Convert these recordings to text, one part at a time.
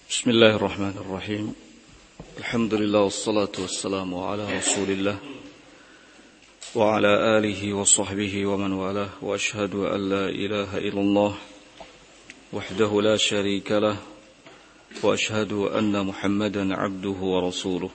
بسم الله الرحمن الرحيم الحمد لله والصلاة والسلام على رسول الله وعلى آله وصحبه ومن والاه وأشهد أن لا إله إلا الله وحده لا شريك له وأشهد أن محمدا عبده ورسوله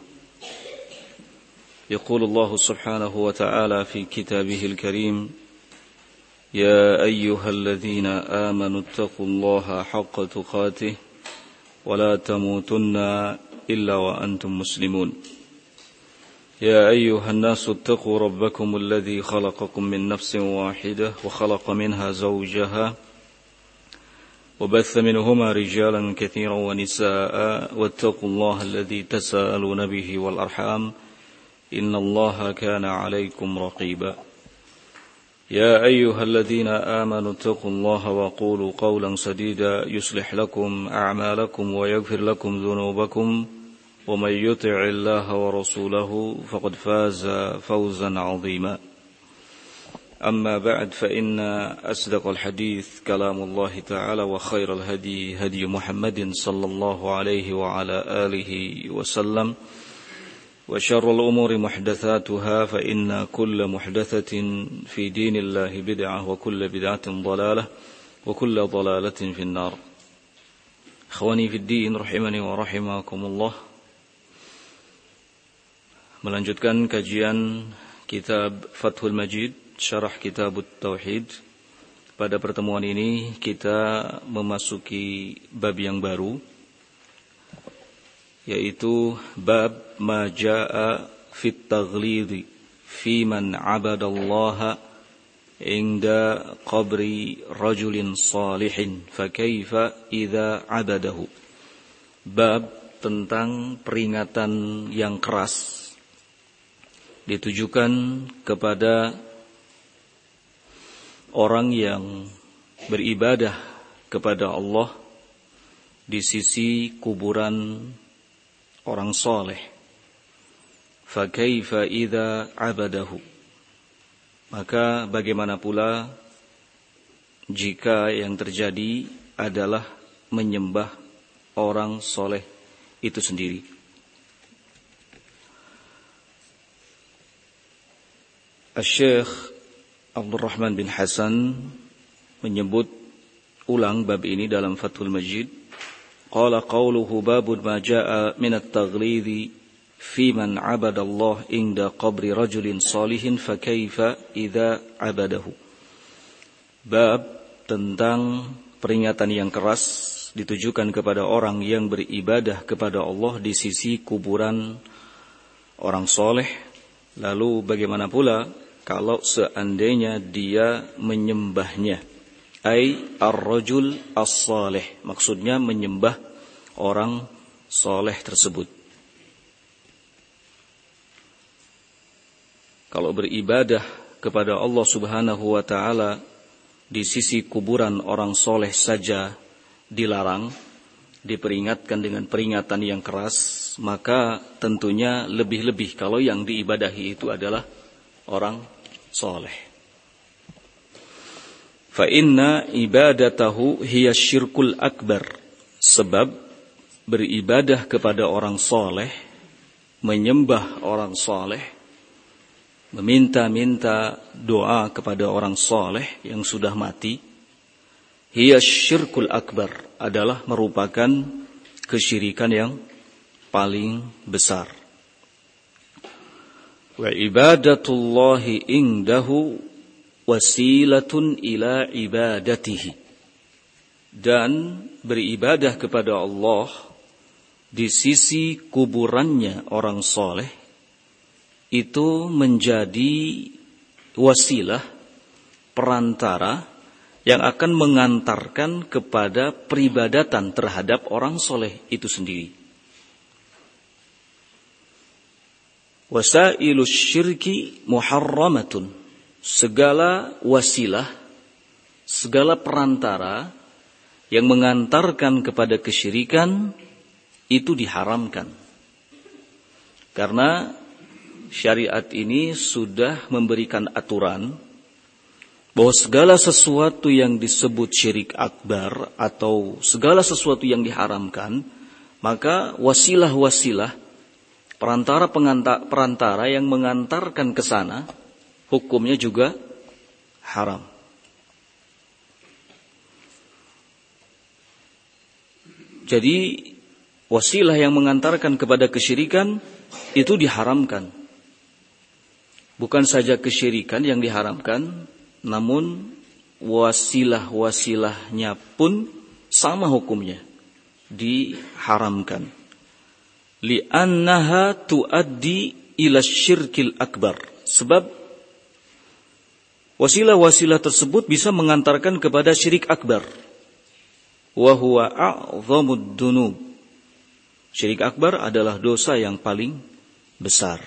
يقول الله سبحانه وتعالى في كتابه الكريم يا أيها الذين آمنوا اتقوا الله حق تقاته ولا تموتن إلا وأنتم مسلمون يا أيها الناس اتقوا ربكم الذي خلقكم من نفس واحدة وخلق منها زوجها وبث منهما رجالا كثيرا ونساء واتقوا الله الذي تساءلون به والأرحام إن الله كان عليكم رقيبا يا أيها الذين آمنوا اتقوا الله وقولوا قولا سديدا يصلح لكم أعمالكم ويغفر لكم ذنوبكم ومن يطع الله ورسوله فقد فاز فوزا عظيما أما بعد فإن أصدق الحديث كلام الله تعالى وخير الهدي هدي محمد صلى الله عليه وعلى آله وسلم وشر الأمور محدثاتها فإن كل محدثة في دين الله بدعة وكل بدعة ضلالة وكل ضلالة في النار إخواني في الدين رحمني ورحمكم الله. Melanjutkan kajian kitab Fathul Majid Syarah Kitab Tauhid. Pada pertemuan ini kita memasuki bab yang baru, yaitu bab ma jaa fit taghlidhi fi man abadallaha inda qabri rajulin salihin fa kaifa idza abadahu. Bab tentang peringatan yang keras ditujukan kepada orang yang beribadah kepada Allah di sisi kuburan orang soleh. Fakaifa idza abadahu. Maka bagaimana pula jika yang terjadi adalah menyembah orang soleh itu sendiri. Asy-Syaikh Abdul Rahman bin Hasan menyebut ulang bab ini dalam Fathul Majid. Qala qawluhu babun ma jaa min at-taghlidhi fi man 'abada Allah inda qabri rajulin salihin fa kaifa idza 'abadahu. Bab tentang peringatan yang keras ditujukan kepada orang yang beribadah kepada Allah di sisi kuburan orang soleh. Lalu bagaimana pula kalau seandainya dia menyembahnya? Ai ar-rajul as-salih, maksudnya menyembah orang soleh tersebut. Kalau beribadah kepada Allah Subhanahu wa ta'ala di sisi kuburan orang soleh saja dilarang, diperingatkan dengan peringatan yang keras, maka tentunya lebih-lebih kalau yang diibadahi itu adalah orang soleh. Fa inna ibadatahu hiya syirkul akbar. Sebab beribadah kepada orang soleh, menyembah orang soleh, meminta-minta doa kepada orang soleh yang sudah mati, hiya syirkul akbar, adalah merupakan kesyirikan yang paling besar. Wa ibadatullahi indahu wasilatun ila ibadatihi. Dan beribadah kepada Allah di sisi kuburannya orang soleh itu menjadi wasilah, perantara yang akan mengantarkan kepada peribadatan terhadap orang soleh itu sendiri. Wasailus syirki muharramatun. Segala wasilah, segala perantara yang mengantarkan kepada kesyirikan itu diharamkan. Karena syariat ini sudah memberikan aturan bahwa segala sesuatu yang disebut syirik akbar atau segala sesuatu yang diharamkan maka wasilah-wasilah perantara yang mengantarkan ke sana hukumnya juga haram. Jadi wasilah yang mengantarkan kepada kesyirikan itu diharamkan. Bukan saja kesyirikan yang diharamkan, namun wasilah-wasilahnya pun sama hukumnya, diharamkan. Li'annaha tuaddi ila syirkil akbar. Sebab wasilah-wasilah tersebut bisa mengantarkan kepada syirik akbar. Wa huwa a'zamud dunub. Syirik akbar adalah dosa yang paling besar.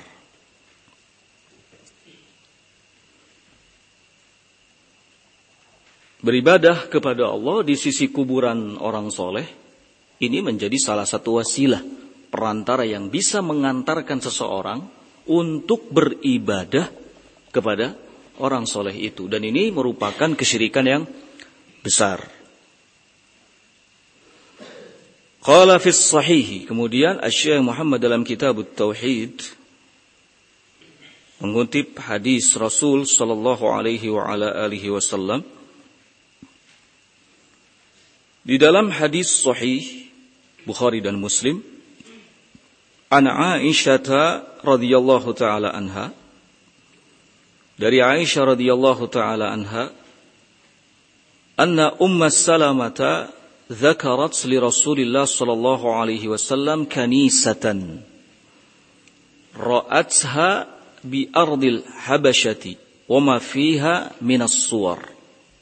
Beribadah kepada Allah di sisi kuburan orang soleh, ini menjadi salah satu wasilah perantara yang bisa mengantarkan seseorang untuk beribadah kepada orang soleh itu. Dan ini merupakan kesyirikan yang besar. Qala fis sahihi. Kemudian Asy-Syaikh Muhammad dalam kitab Tauhid mengutip hadis Rasul sallallahu alaihi wa ala alihi wasallam. Di dalam hadis sahih Bukhari dan Muslim, an Aisyah radhiyallahu taala anha, dari Aisyah radhiyallahu taala anha, anna Salamah dzakarat li Rasulillah sallallahu alaihi wasallam kanisatan ra'atha bi ardil habasyati wa ma fiha min as-suwar.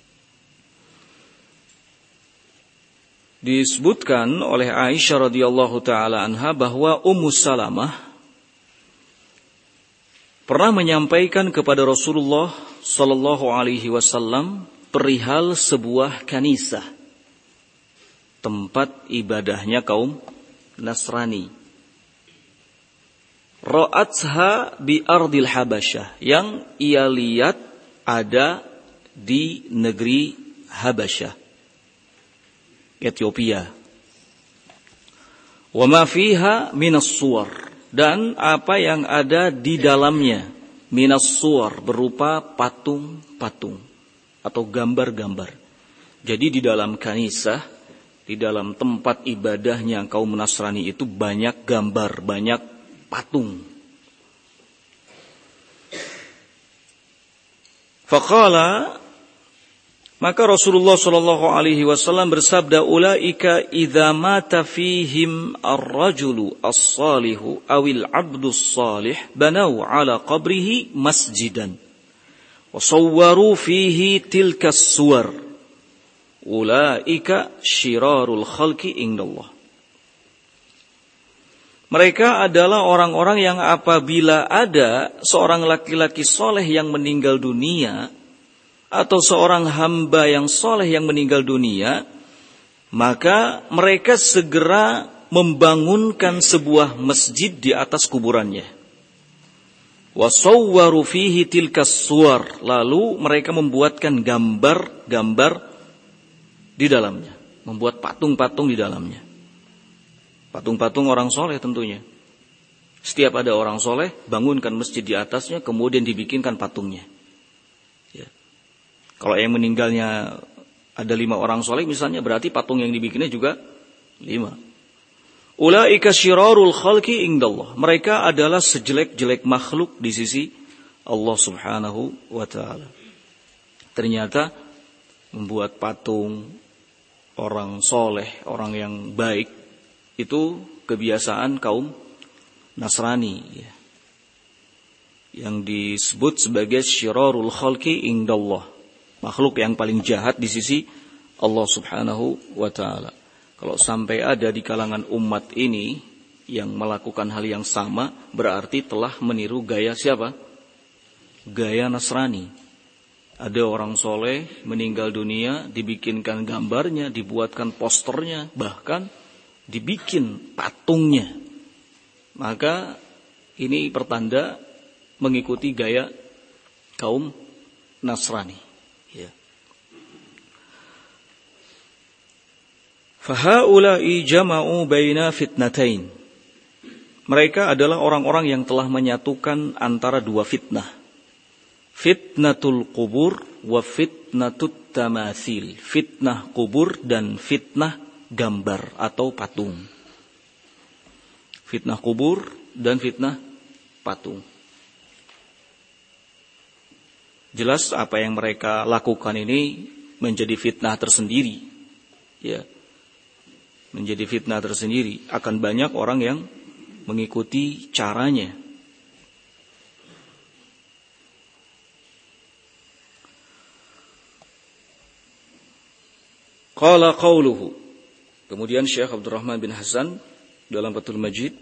Disebutkan oleh Aisyah radhiyallahu taala anha bahwa Salamah pernah menyampaikan kepada Rasulullah sallallahu alaihi wasallam perihal sebuah kanisah, tempat ibadahnya kaum Nasrani. Ra'atha bi ardil habasyah, yang ia lihat ada di negeri Habasyah, Ethiopia. Wa ma fiha minas suwar, dan apa yang ada di dalamnya, minas suwar, berupa patung-patung atau gambar-gambar. Jadi di dalam kanisah, di dalam tempat ibadahnya kaum Nasrani itu banyak gambar, banyak patung. Faqala, maka Rasulullah sallallahu alaihi wasallam bersabda, ulaika idza mata fihim ar-rajulu as-salihu awil 'abdus salih banau 'ala qabrihi masjidan wa sawwaru fihi tilka as-suwar. Ulaika syirarul khalqi indallah. Mereka adalah orang-orang yang apabila ada seorang laki-laki soleh yang meninggal dunia, atau seorang hamba yang soleh yang meninggal dunia, maka mereka segera membangunkan sebuah masjid di atas kuburannya. Wasawwaru fihi tilkas suwar, lalu mereka membuatkan gambar-gambar di dalamnya, membuat patung-patung di dalamnya. Patung-patung orang soleh tentunya. Setiap ada orang soleh, bangunkan masjid di atasnya, kemudian dibikinkan patungnya. Kalau yang meninggalnya ada 5 orang soleh misalnya, berarti patung yang dibikinnya juga 5. Ulaika syirarul khalqi indallah. Mereka adalah sejelek-jelek makhluk di sisi Allah subhanahu wa ta'ala. Ternyata membuat patung orang soleh, orang yang baik, itu kebiasaan kaum Nasrani, yang disebut sebagai syirarul khalqi indallah, makhluk yang paling jahat di sisi Allah subhanahu wa ta'ala. Kalau sampai ada di kalangan umat ini yang melakukan hal yang sama, berarti telah meniru gaya siapa? Gaya Nasrani. Ada orang soleh meninggal dunia, dibikinkan gambarnya, dibuatkan posternya, bahkan dibikin patungnya. Maka ini pertanda mengikuti gaya kaum Nasrani. Fahaula'i jama'u baina fitnatain. Mereka adalah orang-orang yang telah menyatukan antara dua fitnah. Fitnatul qubur wa fitnatut tamathil. Fitnah kubur dan fitnah gambar atau patung. Fitnah kubur dan fitnah patung. Jelas apa yang mereka lakukan ini menjadi fitnah tersendiri. Ya. Menjadi fitnah tersendiri. Akan banyak orang yang mengikuti caranya. Qala qawluhu. Kemudian Syekh Abdurrahman bin Hasan dalam Fathul Majid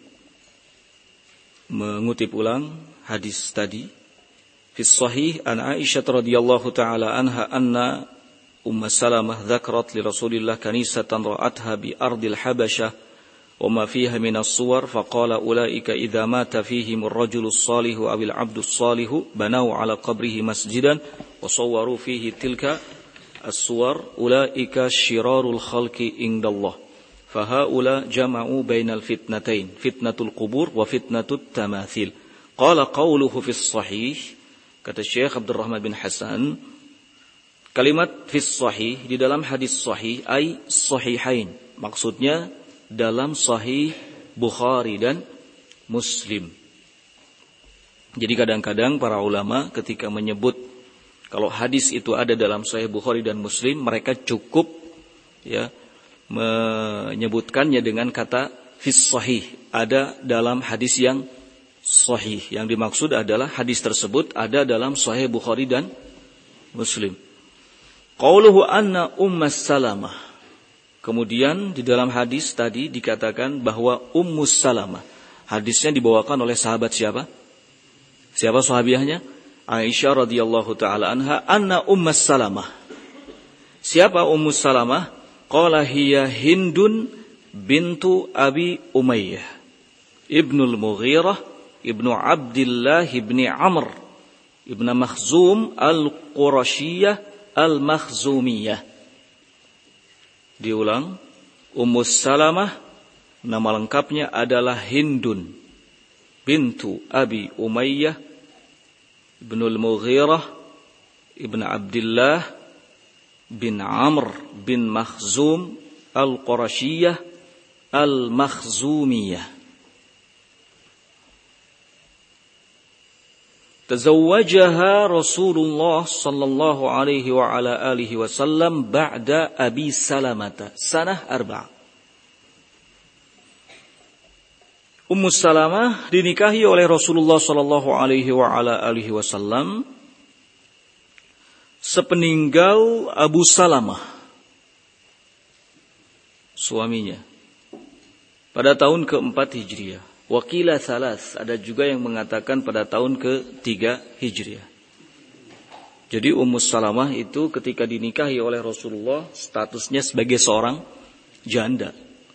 mengutip ulang hadis tadi. Fi sahih an Aisyah radhiyallahu taala anha anna Salamah dzakarat li Rasulillah kanisatan ra'atha bi ardil Habasyah wa ma fiha min as-suwar faqala ulaika idza mata fihim ar-rajulu as-salihu aw al-'abdu as-salihu banaw 'ala qabrihi masjidan wa sawwaru fihi tilka as-suwar ulaika syirarul khalqi indallah fa haula jama'u bainal fitnatain fitnatul qubur wa fitnatut tamathil qala qawluhu fi as-sahih kata Syekh Abdurrahman bin Hasan kalimat fis sahih di dalam hadis sahih ay sahihain maksudnya dalam sahih Bukhari dan Muslim. Jadi kadang-kadang para ulama ketika menyebut kalau hadis itu ada dalam sahih Bukhari dan Muslim mereka cukup ya menyebutkannya dengan kata fis sahih ada dalam hadis yang sahih yang dimaksud adalah hadis tersebut ada dalam sahih Bukhari dan Muslim. Qauluhu anna Salamah. Kemudian di dalam hadis tadi dikatakan bahwa Salamah. Hadisnya dibawakan oleh sahabat siapa? Siapa sahabiahnya? Aisyah radhiyallahu taala anha anna Salamah. Siapa Salamah? Qala hiya Hindun bintu Abi Umayyah. Ibnul Mughirah, Ibnu Abdillah, Ibni Amr, Ibnu Makhzum al-Qurasyiyah Al-Makhzumiyah. Diulang, Salamah nama lengkapnya adalah Hindun bintu Abi Umayyah Ibnul Mughirah Ibn Abdillah bin Amr bin Makhzum Al-Qurasyiyah Al-Makhzumiyah. Tazawwajaha Rasulullah sallallahu alaihi wa ala alihi wasallam ba'da Abi Salamah sanah 4. Salamah dinikahi oleh Rasulullah sallallahu alaihi wa ala alihi wasallam sepeninggal Abu Salamah suaminya pada tahun ke-4 Hijriah. Wakila salas, ada juga yang mengatakan pada tahun ke-3 Hijriah. Jadi Salamah itu ketika dinikahi oleh Rasulullah statusnya sebagai seorang janda.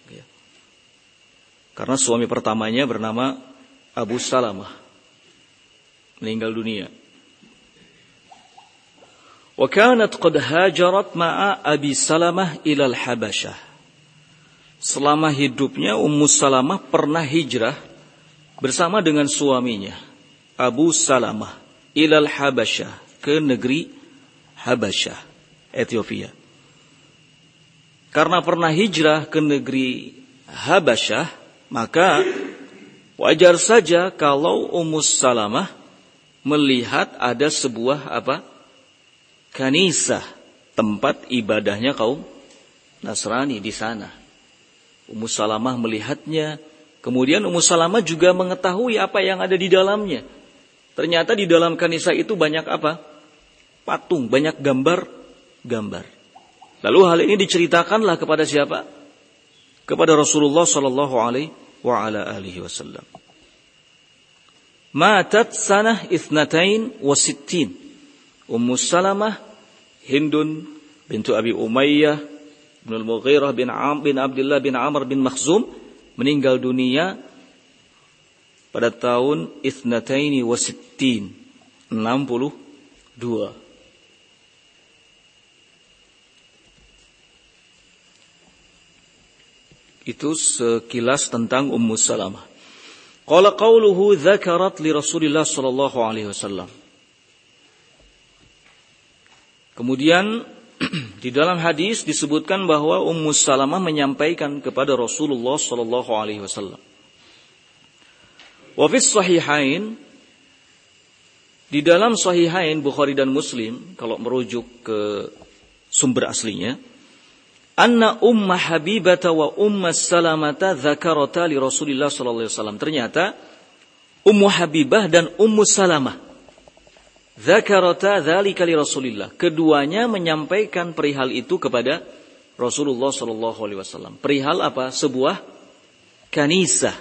Karena suami pertamanya bernama Abu Salamah, meninggal dunia. Wa kanat qad hajarat ma'a Abi Salamah ilal Habasyah. Selama hidupnya Salamah pernah hijrah bersama dengan suaminya Abu Salamah ilal Habasyah ke negeri Habasyah, Ethiopia. Karena pernah hijrah ke negeri Habasyah, maka wajar saja kalau Salamah melihat ada sebuah kanisah, tempat ibadahnya kaum Nasrani di sana. Salamah melihatnya, kemudian Salamah juga mengetahui apa yang ada di dalamnya. Ternyata di dalam kanisah itu banyak patung, banyak gambar. Lalu hal ini diceritakanlah kepada siapa? Kepada Rasulullah sallallahu alaihi wa ala alihi wasallam. Matat sanah 62. Salamah Hindun bintu Abi Umayyah Ibnul Mughirah bin Abdillah bin Amr bin Makhzum meninggal dunia pada tahun 62. Itu sekilas tentang Ummu Salamah. Qala qawluhu dzakarat li Rasulillah sallallahu alaihi wasallam. Kemudian di dalam hadis disebutkan bahwa Ummu Salamah menyampaikan kepada Rasulullah sallallahu alaihi wasallam. Wa fis sahihain, di dalam sahihain Bukhari dan Muslim, kalau merujuk ke sumber aslinya, anna Umma Habibata wa Umma Salamata dzakarata li Rasulillah sallallahu alaihi wasallam. Ternyata Ummu Habibah dan Ummu Salamah dzakarata dzalika li Rasulillah. Keduanya menyampaikan perihal itu kepada Rasulullah sallallahu alaihi wasallam. Perihal apa? Sebuah kanisah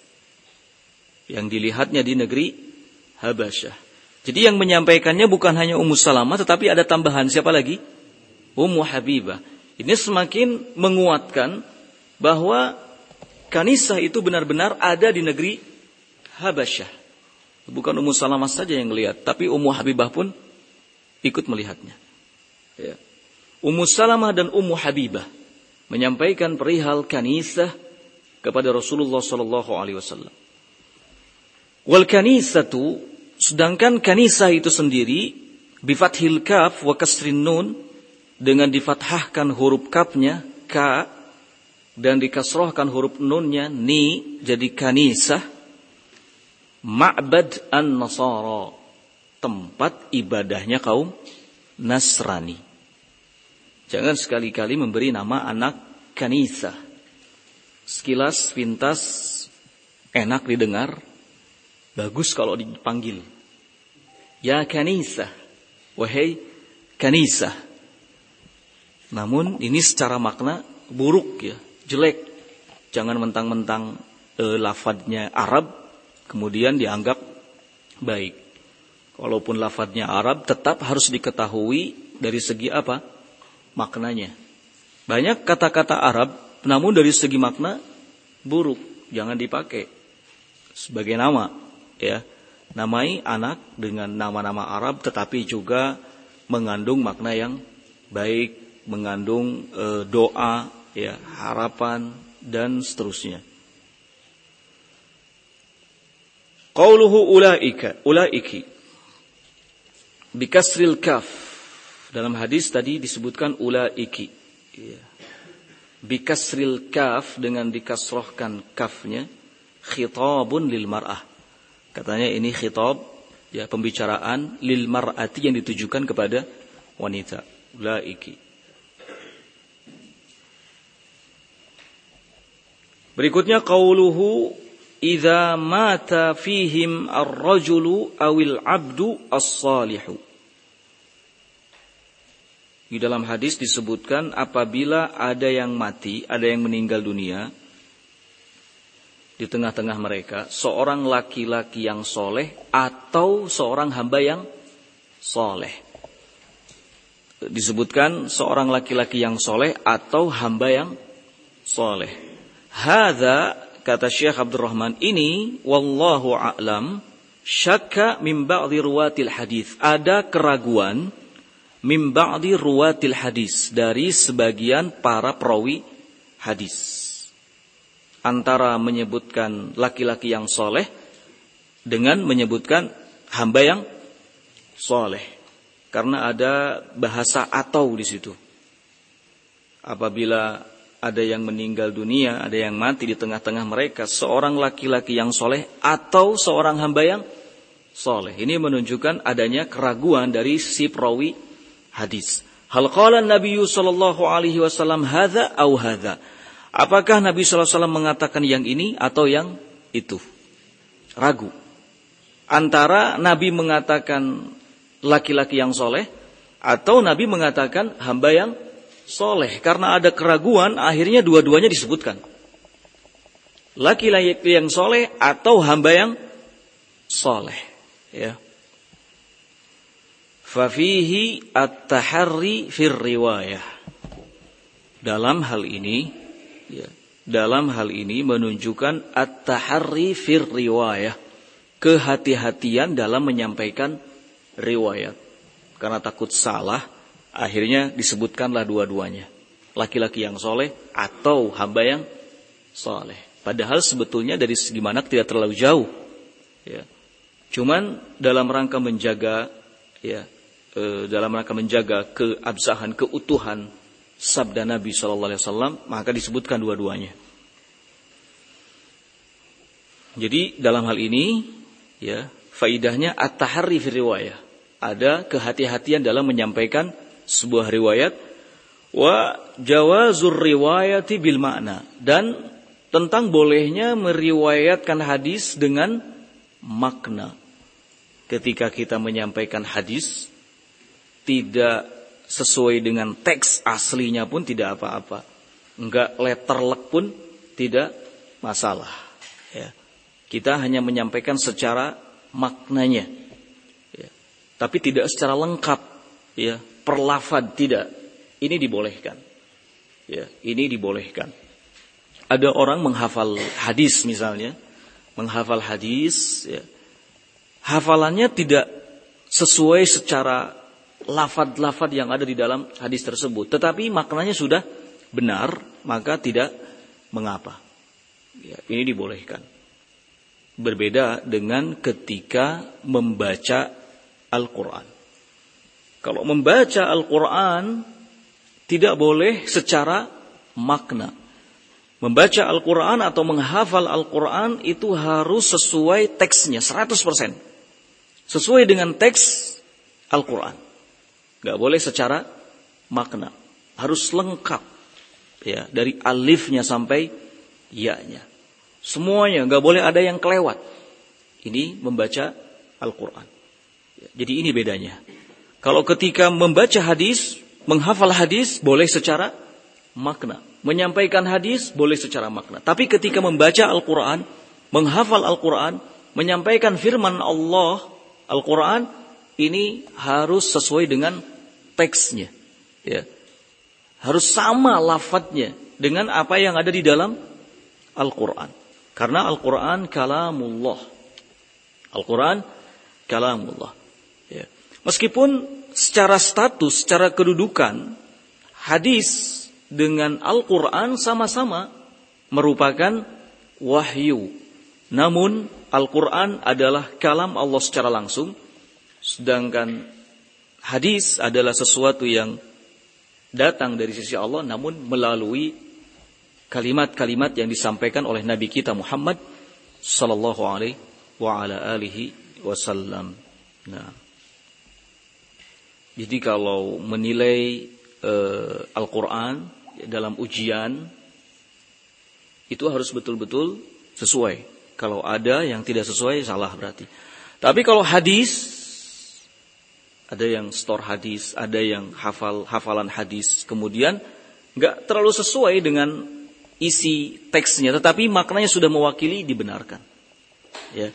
yang dilihatnya di negeri Habasyah. Jadi yang menyampaikannya bukan hanya Ummu Salamah, tetapi ada tambahan. Siapa lagi? Ummu Habibah. Ini semakin menguatkan bahwa kanisah itu benar-benar ada di negeri Habasyah. Bukan Ummu Salamah saja yang melihat, tapi Ummu Habibah pun ikut melihatnya. Ya. Ummu Salamah dan Ummu Habibah menyampaikan perihal kanisah kepada Rasulullah sallallahu alaihi wasallam. Wal kanisatu, sedangkan kanisah itu sendiri bifathil kaf wa kasrin nun, dengan difathahkan huruf kafnya ka dan dikasrohkan huruf nunnya ni, jadi kanisah. Ma'bad an-Nasara, tempat ibadahnya kaum Nasrani. Jangan sekali-kali memberi nama anak kanisah. Sekilas pintas enak didengar, bagus kalau dipanggil. Ya kanisah, wahai kanisah. Namun ini secara makna buruk ya, jelek. Jangan mentang-mentang lafadznya Arab kemudian dianggap baik. Walaupun lafadznya Arab tetap harus diketahui dari segi apa? Maknanya. Banyak kata-kata Arab namun dari segi makna buruk, jangan dipakai sebagai nama ya. Namai anak dengan nama-nama Arab tetapi juga mengandung makna yang baik, mengandung doa, ya, harapan dan seterusnya. Qauluhu ulaiki bikasril kaf. Dalam hadis tadi disebutkan ulaiki. Ya. Bikasril kaf, dengan dikasrohkan kafnya, khitabun lil mar'ah. Katanya ini khitab, ya, pembicaraan lil mar'ati yang ditujukan kepada wanita. Ulaiki. Berikutnya qauluhu idza mata fihim ar-rajulu awil 'abdu as-salihu. Di dalam hadis disebutkan apabila ada yang mati, ada yang meninggal dunia di tengah-tengah mereka, seorang laki-laki yang soleh atau seorang hamba yang soleh. Disebutkan seorang laki-laki yang soleh atau hamba yang soleh. Hadza, kata Syekh Abdurrahman, ini wallahu a'lam syakka min ba'di ruwatil hadis. Ada keraguan min ba'di ruwatil hadis, dari sebagian para perawi hadis, antara menyebutkan laki-laki yang soleh dengan menyebutkan hamba yang soleh, karena ada bahasa atau di situ. Apabila ada yang meninggal dunia, ada yang mati di tengah-tengah mereka, seorang laki-laki yang soleh atau seorang hamba yang soleh. Ini menunjukkan adanya keraguan dari si perawi hadis. Hal qala Nabi sallallahu alaihi wasallam hadza au hadza. Apakah Nabi sallallahu alaihi wasallam mengatakan yang ini atau yang itu? Ragu. Antara Nabi mengatakan laki-laki yang soleh atau Nabi mengatakan hamba yang soleh. Karena ada keraguan, akhirnya dua-duanya disebutkan. Laki-laki yang soleh atau hamba yang soleh. Ya. Fafihi at-taharri fir riwayah. Dalam hal ini, ya, dalam hal ini menunjukkan at-taharri fir riwayah, kehati-hatian dalam menyampaikan riwayat. Karena takut salah, akhirnya disebutkanlah dua-duanya. Laki-laki yang soleh atau hamba yang saleh. Padahal sebetulnya dari segi mana tidak terlalu jauh. Ya. Cuman dalam rangka menjaga, ya, dalam rangka menjaga keabsahan, keutuhan sabda Nabi SAW, maka disebutkan dua-duanya. Jadi dalam hal ini, ya, faidahnya at-taharri fi riwayah. Ada kehati-hatian dalam menyampaikan sebuah riwayat, wa jawazur riwayati bil makna, dan tentang bolehnya meriwayatkan hadis dengan makna. Ketika kita menyampaikan hadis tidak sesuai dengan teks aslinya pun tidak apa-apa. Enggak letterlek pun tidak masalah. Ya. Kita hanya menyampaikan secara maknanya. Ya. Tapi tidak secara lengkap. Ya. Per lafaz tidak. Ini dibolehkan. Ya. Ini dibolehkan. Ada orang menghafal hadis misalnya. Menghafal hadis. Ya. Hafalannya tidak sesuai secara lafaz-lafaz yang ada di dalam hadis tersebut. Tetapi maknanya sudah benar, maka tidak mengapa. Ya, ini dibolehkan. Berbeda dengan ketika membaca Al-Quran. Kalau membaca Al-Quran tidak boleh secara makna. Membaca Al-Quran atau menghafal Al-Quran itu harus sesuai teksnya 100%. Sesuai dengan teks Al-Quran. Gak boleh secara makna. Harus lengkap. Ya, dari alifnya sampai ya-nya. Semuanya, gak boleh ada yang kelewat. Ini membaca Al-Quran. Ya, jadi ini bedanya. Kalau ketika membaca hadis, menghafal hadis, boleh secara makna. Menyampaikan hadis boleh secara makna. Tapi ketika membaca Al-Quran, menghafal Al-Quran, menyampaikan firman Allah, Al-Quran, ini harus sesuai dengan teksnya. Ya. Harus sama lafadznya dengan apa yang ada di dalam Al-Quran. Karena Al-Quran kalamullah. Al-Quran kalamullah. Ya. Meskipun secara status, secara kedudukan, hadis dengan Al-Quran sama-sama merupakan wahyu. Namun Al-Quran adalah kalam Allah secara langsung. Sedangkan hadis adalah sesuatu yang datang dari sisi Allah, namun melalui kalimat-kalimat yang disampaikan oleh Nabi kita Muhammad sallallahu alaihi wa ala alihi wasallam. Nah, jadi kalau menilai Al-Quran dalam ujian itu harus betul-betul sesuai. Kalau ada yang tidak sesuai, salah berarti. Tapi kalau hadis, ada yang store hadis, ada yang hafalan hadis, kemudian nggak terlalu sesuai dengan isi teksnya, tetapi maknanya sudah mewakili, dibenarkan. Ya.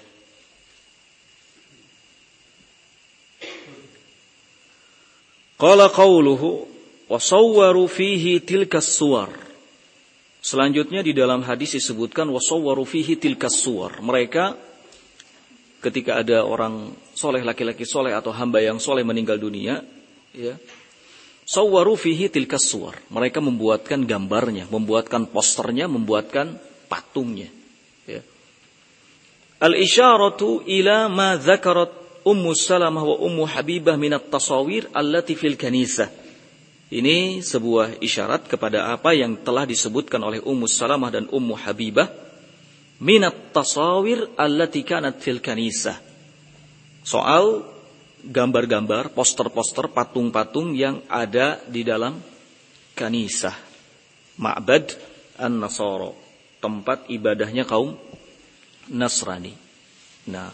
Qala qauluhu wa sawwaru fihi tilkas suwar. Selanjutnya di dalam hadis disebutkan wa sawwaru fihi tilkas suwar. Mereka ketika ada orang soleh, laki-laki soleh atau hamba yang soleh meninggal dunia, ya, sawwaru fihi tilkas suwar. Mereka membuatkan gambarnya, membuatkan posternya, membuatkan patungnya. Ya. Al-isyaratu ila ma dzakarat Ummu Salamah wa Ummu Habibah minat tasawir allati fil kanisah. Ini sebuah isyarat kepada apa yang telah disebutkan oleh Ummu Salamah dan Ummu Habibah minat tasawir allati kanat fil kanisah. Soal gambar-gambar, poster-poster, patung-patung yang ada di dalam kanisah. Ma'bad an-Nasara, tempat ibadahnya kaum Nasrani. Nah,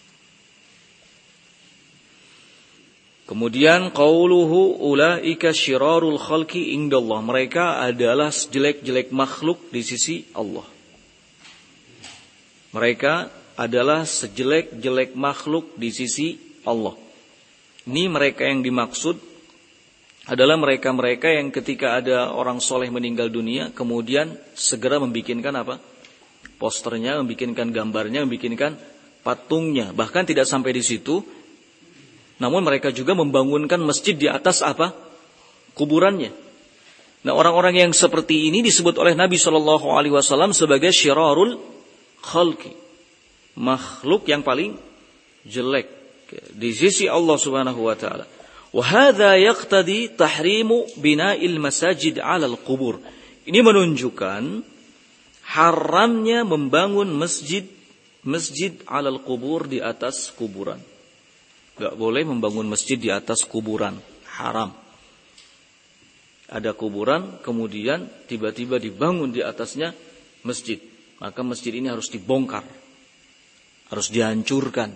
kemudian qauluhu ulaika syirarul khalqi indallah. Mereka adalah sejelek-jelek makhluk di sisi Allah. Mereka adalah sejelek-jelek makhluk di sisi Allah. Ini mereka yang dimaksud adalah mereka-mereka yang ketika ada orang soleh meninggal dunia, kemudian segera membikinkan apa? Posternya, membikinkan gambarnya, membikinkan patungnya. Bahkan tidak sampai di situ, namun mereka juga membangunkan masjid di atas apa? Kuburannya. Nah, orang-orang yang seperti ini disebut oleh Nabi Shallallahu Alaihi Wasallam sebagai syirarul khalqi, makhluk yang paling jelek di sisi Allah Subhanahu Wa Taala. Wa hadza yaqtadi tahrimu bina'il masajid 'alal qubur. Ini menunjukkan haramnya membangun masjid 'alal qubur, di atas kuburan. Enggak boleh membangun masjid di atas kuburan, haram. Ada kuburan, kemudian tiba-tiba dibangun di atasnya masjid. Maka masjid ini harus dibongkar, harus dihancurkan.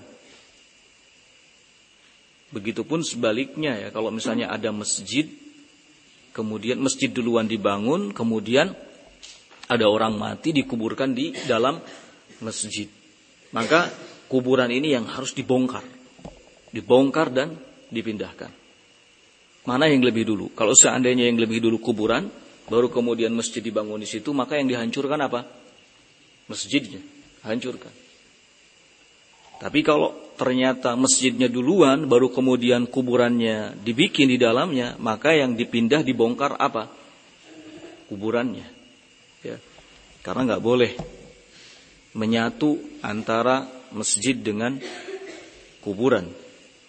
Begitupun sebaliknya ya, kalau misalnya ada masjid, kemudian masjid duluan dibangun, kemudian ada orang mati dikuburkan di dalam masjid. Maka kuburan ini yang harus dibongkar dan dipindahkan. Mana yang lebih dulu? Kalau seandainya yang lebih dulu kuburan, baru kemudian masjid dibangun di situ, maka yang dihancurkan apa? Masjidnya, hancurkan. Tapi kalau ternyata masjidnya duluan, baru kemudian kuburannya dibikin di dalamnya, maka yang dipindah, dibongkar apa? Kuburannya. Ya. Karena nggak boleh menyatu antara masjid dengan kuburan.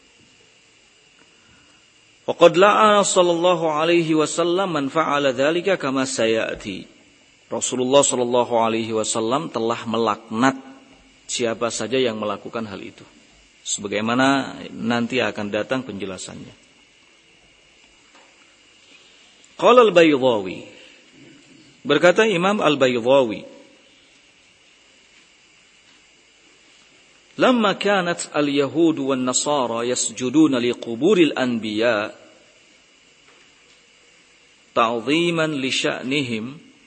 Waqad la'ana sallallahu alaihi wasallam man fa'ala dzalika kama sayati. Rasulullah sallallahu alaihi wasallam telah melaknat siapa saja yang melakukan hal itu, sebagaimana nanti akan datang penjelasannya. Qala al-Baydhawi, berkata Imam al-Baydhawi, لما كانت اليهود والنصارى يسجدون لقبور الأنبياء تعظيما لشأنهم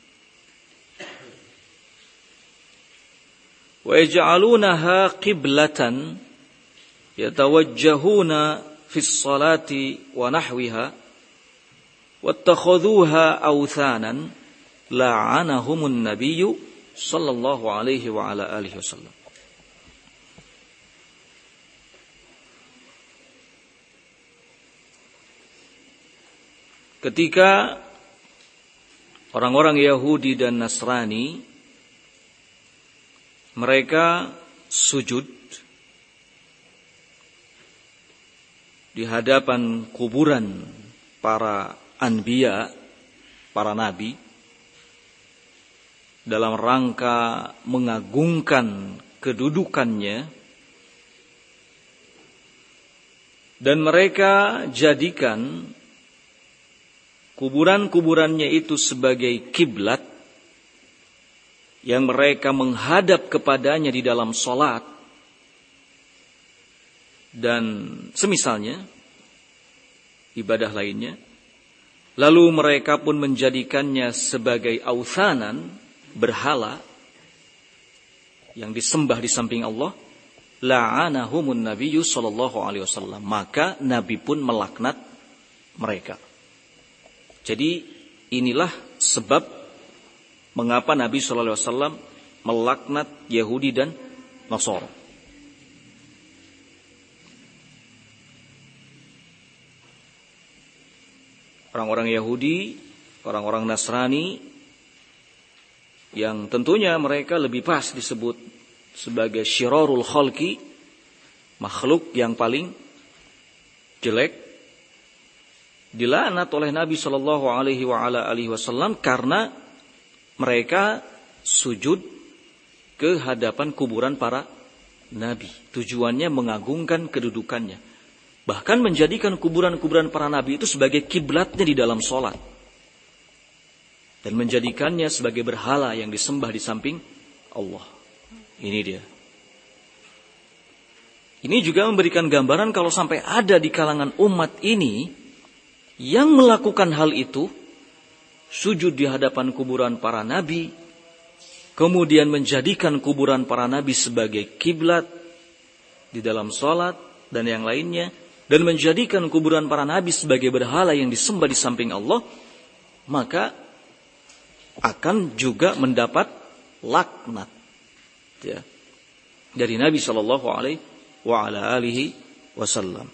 ويجعلونها قبلة يتوجهون في الصلاة ونحوها واتخذوها أوثانا لعنهم النبي صلى الله عليه وعلى آله وسلم. Ketika orang-orang Yahudi dan Nasrani mereka sujud di hadapan kuburan para anbiya, para nabi, dalam rangka mengagungkan kedudukannya, dan mereka jadikan kuburan-kuburannya itu sebagai kiblat yang mereka menghadap kepadanya di dalam salat dan semisalnya ibadah lainnya. Lalu mereka pun menjadikannya sebagai authanan, berhala yang disembah di samping Allah. La'anahumun nabiyyu sallallahu alaihi wasallam. Maka Nabi pun melaknat mereka. Jadi inilah sebab mengapa Nabi sallallahu alaihi wasallam melaknat Yahudi dan Nasara. Orang-orang Yahudi, orang-orang Nasrani yang tentunya mereka lebih pas disebut sebagai syirarul khalqi, makhluk yang paling jelek, dilaknat oleh Nabi sallallahu alaihi wasallam karena mereka sujud ke hadapan kuburan para nabi. Tujuannya mengagungkan kedudukannya. Bahkan menjadikan kuburan-kuburan para nabi itu sebagai kiblatnya di dalam sholat. Dan menjadikannya sebagai berhala yang disembah di samping Allah. Ini dia. Ini juga memberikan gambaran kalau sampai ada di kalangan umat ini yang melakukan hal itu, sujud di hadapan kuburan para nabi, kemudian menjadikan kuburan para nabi sebagai kiblat di dalam sholat dan yang lainnya, dan menjadikan kuburan para nabi sebagai berhala yang disembah di samping Allah, maka akan juga mendapat laknat ya, dari Nabi sallallahu alaihi wasallam.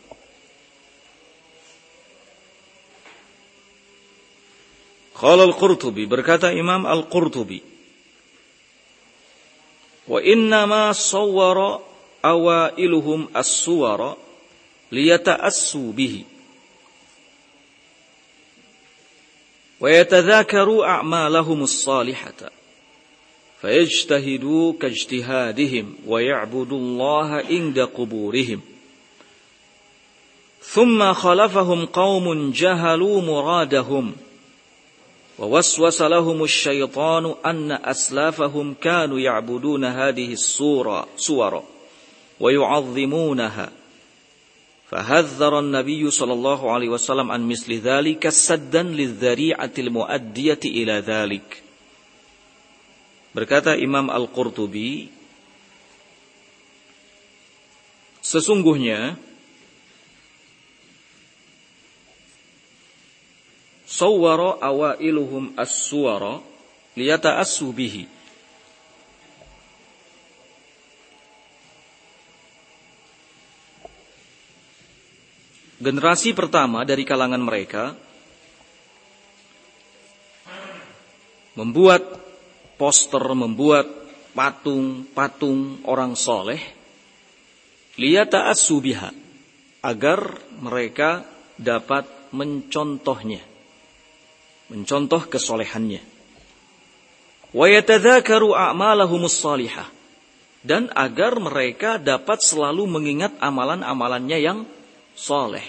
Qala Al-Qurtubi, berkata Imam Al-Qurtubi, wa innama sawwara awailuhum as-suwara liyata'assu bihi wa yatadhakaru a'malahum as-salihata fayajtahidu kajtihadihim wa ya'budullaha inda quburihim thumma khalafahum qaumun jahalu muradahum ووسوس لهم الشيطان أن أسلافهم كانوا يعبدون هذه الصور ويعظمونها فحذر النبي صلى الله عليه وسلم عن مثل ذلك سدا للذريعة المؤدية إلى ذلك. Berkata Imam Al-Qurtubi, sesungguhnya sawwara awailuhum as-suwara liyata'assu bihi. Generasi pertama dari kalangan mereka membuat poster, membuat patung-patung orang soleh liyata'assu biha, agar mereka dapat mencontohnya, mencontoh kesolehannya. Wa yatadzakaru a'malahumus salihah, dan agar mereka dapat selalu mengingat amalan-amalannya yang soleh,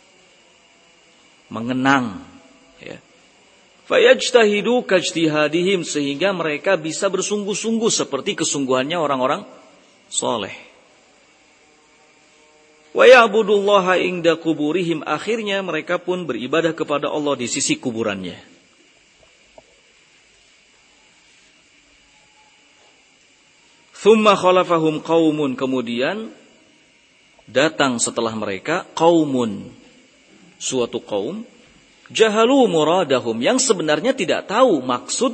mengenang, ya. Fayajtahidu kajtihadihim, sehingga mereka bisa bersungguh-sungguh seperti kesungguhannya orang-orang soleh. Wa ya'budullaha inda quburihim, akhirnya mereka pun beribadah kepada Allah di sisi kuburannya. Thumma khalafahum qaumun, kemudian datang setelah mereka qaumun, suatu kaum, jahalu muradahum, yang sebenarnya tidak tahu maksud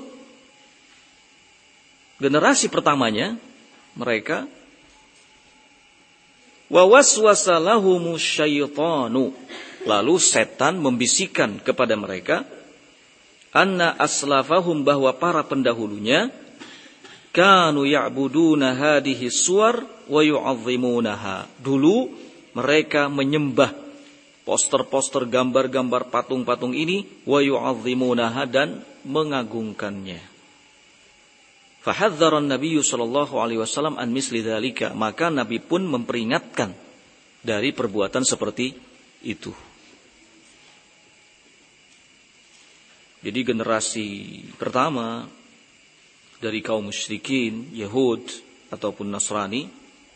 generasi pertamanya mereka. Wa waswasa lahumus syaitanu, lalu setan membisikkan kepada mereka, anna aslafahum, bahwa para pendahulunya, kanu ya'buduna hadhihi suwar wa yu'azzimunaha, dulu mereka menyembah poster-poster, gambar-gambar, patung-patung ini, wa yu'azzimunaha, dan mengagungkannya. Fahadzara an-nabiy sallallahu alaihi wasallam an misli dzalika, maka Nabi pun memperingatkan dari perbuatan seperti itu. Jadi generasi pertama dari kaum musyrikin, Yahud ataupun Nasrani,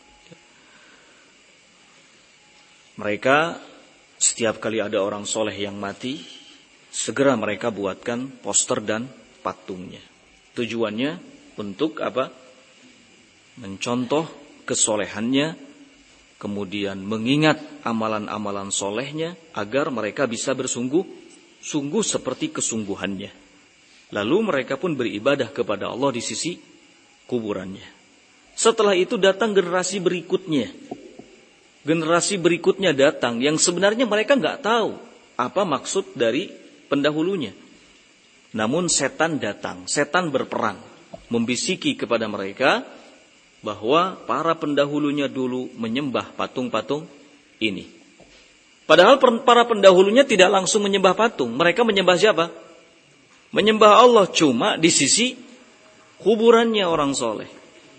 mereka setiap kali ada orang soleh yang mati, segera mereka buatkan poster dan patungnya. Tujuannya untuk apa? Mencontoh kesolehannya, kemudian mengingat amalan-amalan solehnya, agar mereka bisa bersungguh-sungguh seperti kesungguhannya. Lalu mereka pun beribadah kepada Allah di sisi kuburannya. Setelah itu datang generasi berikutnya. Generasi berikutnya datang yang sebenarnya mereka nggak tahu apa maksud dari pendahulunya. Namun setan datang, setan berperang, membisiki kepada mereka bahwa para pendahulunya dulu menyembah patung-patung ini. Padahal para pendahulunya tidak langsung menyembah patung. Mereka menyembah siapa? Menyembah Allah, cuma di sisi kuburannya orang soleh.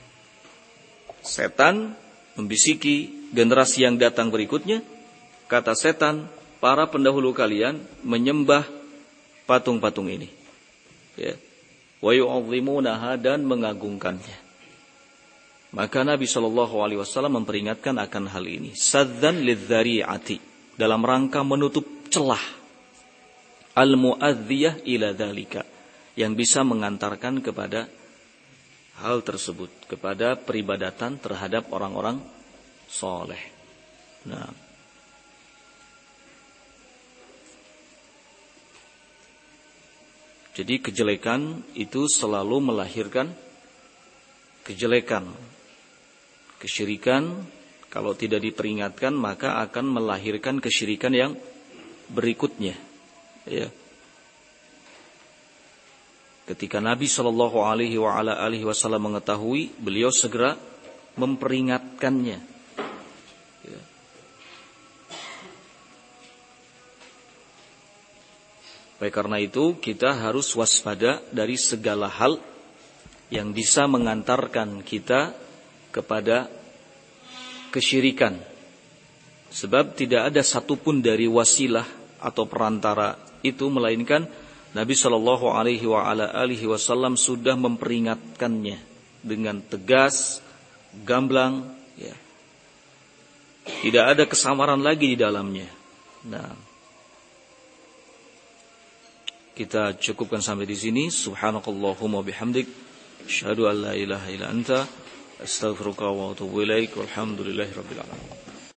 Setan membisiki generasi yang datang berikutnya. Kata setan, para pendahulu kalian menyembah patung-patung ini, ya. Wa yu'azzimunaha, dan mengagungkannya. Maka Nabi SAW memperingatkan akan hal ini, sadzan lidzari'ati, dalam rangka menutup celah al-mu'adziyah ila dzalika, yang bisa mengantarkan kepada hal tersebut, kepada peribadatan terhadap orang-orang soleh. Nah, jadi kejelekan itu selalu melahirkan kejelekan. Kesyirikan kalau tidak diperingatkan maka akan melahirkan kesyirikan yang berikutnya. Ya. Ketika Nabi Shallallahu Alaihi Wasallam mengetahui, beliau segera memperingatkannya. Ya. Baik, karena itu kita harus waspada dari segala hal yang bisa mengantarkan kita kepada kesyirikan. Sebab tidak ada satupun dari wasilah atau perantara itu melainkan Nabi Shallallahu Alaihi Wasallam sudah memperingatkannya dengan tegas, gamblang. Ya. Tidak ada kesamaran lagi di dalamnya. Nah, kita cukupkan sampai di sini. Subhanakallahumma bihamdik, asyhadu an la ilaha illa anta, astaghfiruka wa atubu ilaik. Walhamdulillahirabbil alamin.